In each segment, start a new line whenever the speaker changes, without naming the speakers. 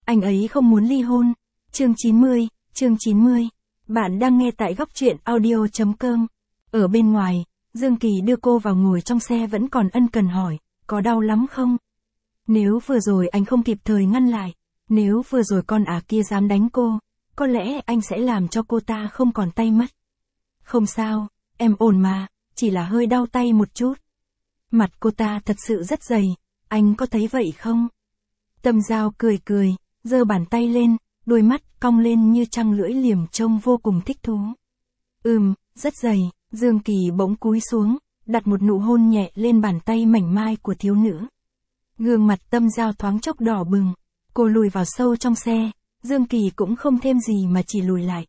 Anh ấy không muốn ly hôn. Chương 90. Bạn đang nghe tại góc truyện audio.com. Ở bên ngoài, Dương Kỳ đưa cô vào ngồi trong xe vẫn còn ân cần hỏi, có đau lắm không? Nếu vừa rồi anh không kịp thời ngăn lại, nếu vừa rồi con kia dám đánh cô, có lẽ anh sẽ làm cho cô ta không còn tay mất. Không sao, em ổn mà, chỉ là hơi đau tay một chút. Mặt cô ta thật sự rất dày, anh có thấy vậy không? Tâm Giao cười, giơ bàn tay lên, đôi mắt cong lên như trăng lưỡi liềm trông vô cùng thích thú. Rất dày. Dương Kỳ bỗng cúi xuống, đặt một nụ hôn nhẹ lên bàn tay mảnh mai của thiếu nữ. Gương mặt Tâm Giao thoáng chốc đỏ bừng, cô lùi vào sâu trong xe, Dương Kỳ cũng không thêm gì mà chỉ lùi lại.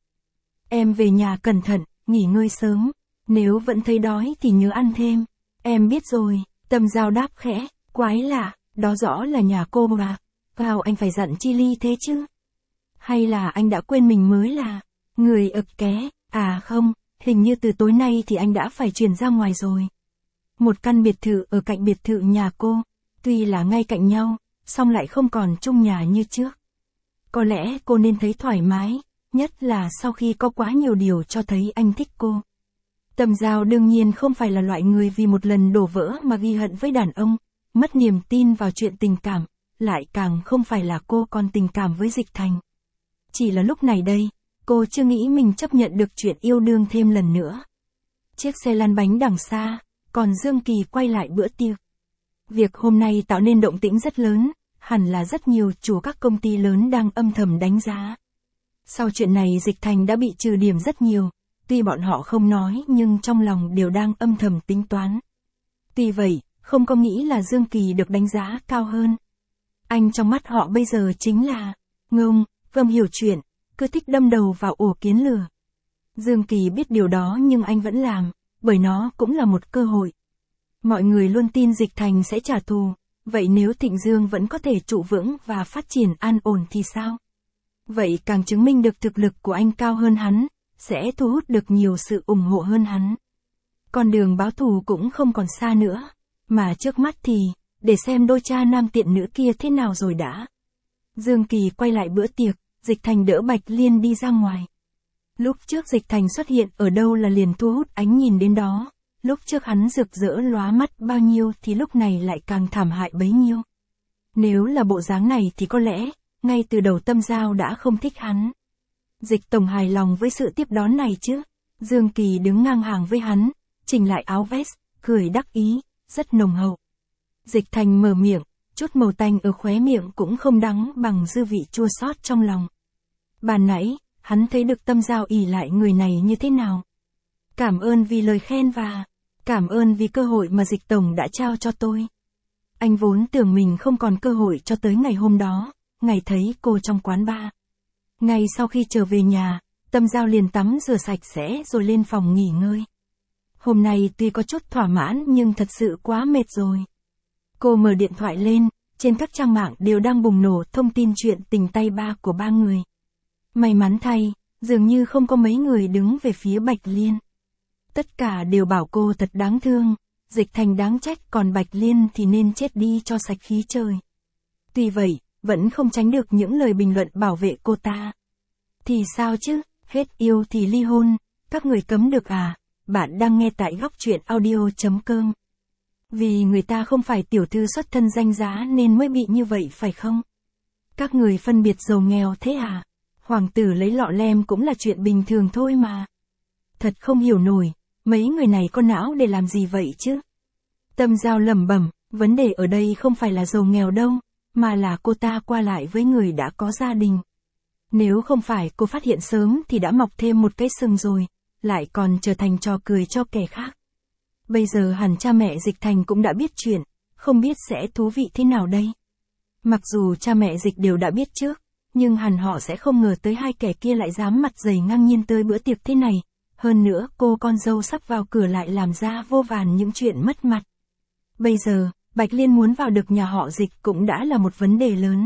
Em về nhà cẩn thận, nghỉ ngơi sớm, nếu vẫn thấy đói thì nhớ ăn thêm. Em biết rồi, Tâm Giao đáp khẽ, quái lạ, đó rõ là nhà cô mà, sao anh phải dặn chi ly thế chứ? Hay là anh đã quên mình mới là người ực ké, không. Hình như từ tối nay thì anh đã phải chuyển ra ngoài rồi. Một căn biệt thự ở cạnh biệt thự nhà cô, tuy là ngay cạnh nhau, song lại không còn chung nhà như trước. Có lẽ cô nên thấy thoải mái, nhất là sau khi có quá nhiều điều cho thấy anh thích cô. Tâm Giao đương nhiên không phải là loại người vì một lần đổ vỡ mà ghi hận với đàn ông, mất niềm tin vào chuyện tình cảm, lại càng không phải là cô còn tình cảm với Dịch Thành. Chỉ là lúc này đây, cô chưa nghĩ mình chấp nhận được chuyện yêu đương thêm lần nữa. Chiếc xe lăn bánh đằng xa, còn Dương Kỳ quay lại bữa tiệc. Việc hôm nay tạo nên động tĩnh rất lớn, hẳn là rất nhiều chủ các công ty lớn đang âm thầm đánh giá. Sau chuyện này Dịch Thành đã bị trừ điểm rất nhiều, tuy bọn họ không nói nhưng trong lòng đều đang âm thầm tính toán. Tuy vậy, không có nghĩ là Dương Kỳ được đánh giá cao hơn. Anh trong mắt họ bây giờ chính là ngông, hiểu chuyện, cứ thích đâm đầu vào ổ kiến lừa. Dương Kỳ biết điều đó nhưng anh vẫn làm, bởi nó cũng là một cơ hội. Mọi người luôn tin Dịch Thành sẽ trả thù, vậy nếu Thịnh Dương vẫn có thể trụ vững và phát triển an ổn thì sao? Vậy càng chứng minh được thực lực của anh cao hơn hắn, sẽ thu hút được nhiều sự ủng hộ hơn hắn. Con đường báo thù cũng không còn xa nữa, mà trước mắt thì, để xem đôi cha nam tiện nữ kia thế nào rồi đã. Dương Kỳ quay lại bữa tiệc, Dịch Thành đỡ Bạch Liên đi ra ngoài. Lúc trước Dịch Thành xuất hiện ở đâu là liền thu hút ánh nhìn đến đó, lúc trước hắn rực rỡ lóa mắt bao nhiêu thì lúc này lại càng thảm hại bấy nhiêu. Nếu là bộ dáng này thì có lẽ, ngay từ đầu Tâm Giao đã không thích hắn. Dịch Tổng hài lòng với sự tiếp đón này chứ? Dương Kỳ đứng ngang hàng với hắn, chỉnh lại áo vest, cười đắc ý, rất nồng hậu. Dịch Thành mở miệng, chút màu tanh ở khóe miệng cũng không đắng bằng dư vị chua xót trong lòng. Ban nãy, hắn thấy được Tâm Giao ỷ lại người này như thế nào. Cảm ơn vì lời khen và cảm ơn vì cơ hội mà Dịch Tổng đã trao cho tôi. Anh vốn tưởng mình không còn cơ hội cho tới ngày hôm đó, ngày thấy cô trong quán bar. Ngay sau khi trở về nhà, Tâm Giao liền tắm rửa sạch sẽ rồi lên phòng nghỉ ngơi. Hôm nay tuy có chút thỏa mãn nhưng thật sự quá mệt rồi. Cô mở điện thoại lên, trên các trang mạng đều đang bùng nổ thông tin chuyện tình tay ba của ba người. May mắn thay, dường như không có mấy người đứng về phía Bạch Liên. Tất cả đều bảo cô thật đáng thương, Dịch Thành đáng trách còn Bạch Liên thì nên chết đi cho sạch khí trời. Tuy vậy, vẫn không tránh được những lời bình luận bảo vệ cô ta. Thì sao chứ, hết yêu thì ly hôn, các người cấm được à? Bạn đang nghe tại góc truyện audio.com. Vì người ta không phải tiểu thư xuất thân danh giá nên mới bị như vậy phải không? Các người phân biệt giàu nghèo thế à? Hoàng tử lấy lọ lem cũng là chuyện bình thường thôi mà. Thật không hiểu nổi, mấy người này có não để làm gì vậy chứ? Tâm Giao lẩm bẩm, vấn đề ở đây không phải là giàu nghèo đâu, mà là cô ta qua lại với người đã có gia đình. Nếu không phải cô phát hiện sớm thì đã mọc thêm một cái sừng rồi, lại còn trở thành trò cười cho kẻ khác. Bây giờ hẳn cha mẹ Dịch Thành cũng đã biết chuyện, không biết sẽ thú vị thế nào đây. Mặc dù cha mẹ Dịch đều đã biết trước, nhưng hẳn họ sẽ không ngờ tới hai kẻ kia lại dám mặt dày ngang nhiên tới bữa tiệc thế này. Hơn nữa cô con dâu sắp vào cửa lại làm ra vô vàn những chuyện mất mặt. Bây giờ, Bạch Liên muốn vào được nhà họ Dịch cũng đã là một vấn đề lớn.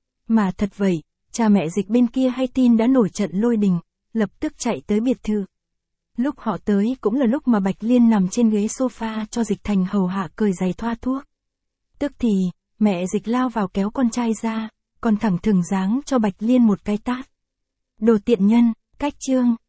Mà thật vậy, cha mẹ Dịch bên kia hay tin đã nổi trận lôi đình, lập tức chạy tới biệt thự. Lúc họ tới cũng là lúc mà Bạch Liên nằm trên ghế sofa cho Dịch Thành hầu hạ cởi giày thoa thuốc. Tức thì, mẹ Dịch lao vào kéo con trai ra, còn thẳng thừng giáng cho Bạch Liên một cái tát. Đồ tiện nhân, cách chương.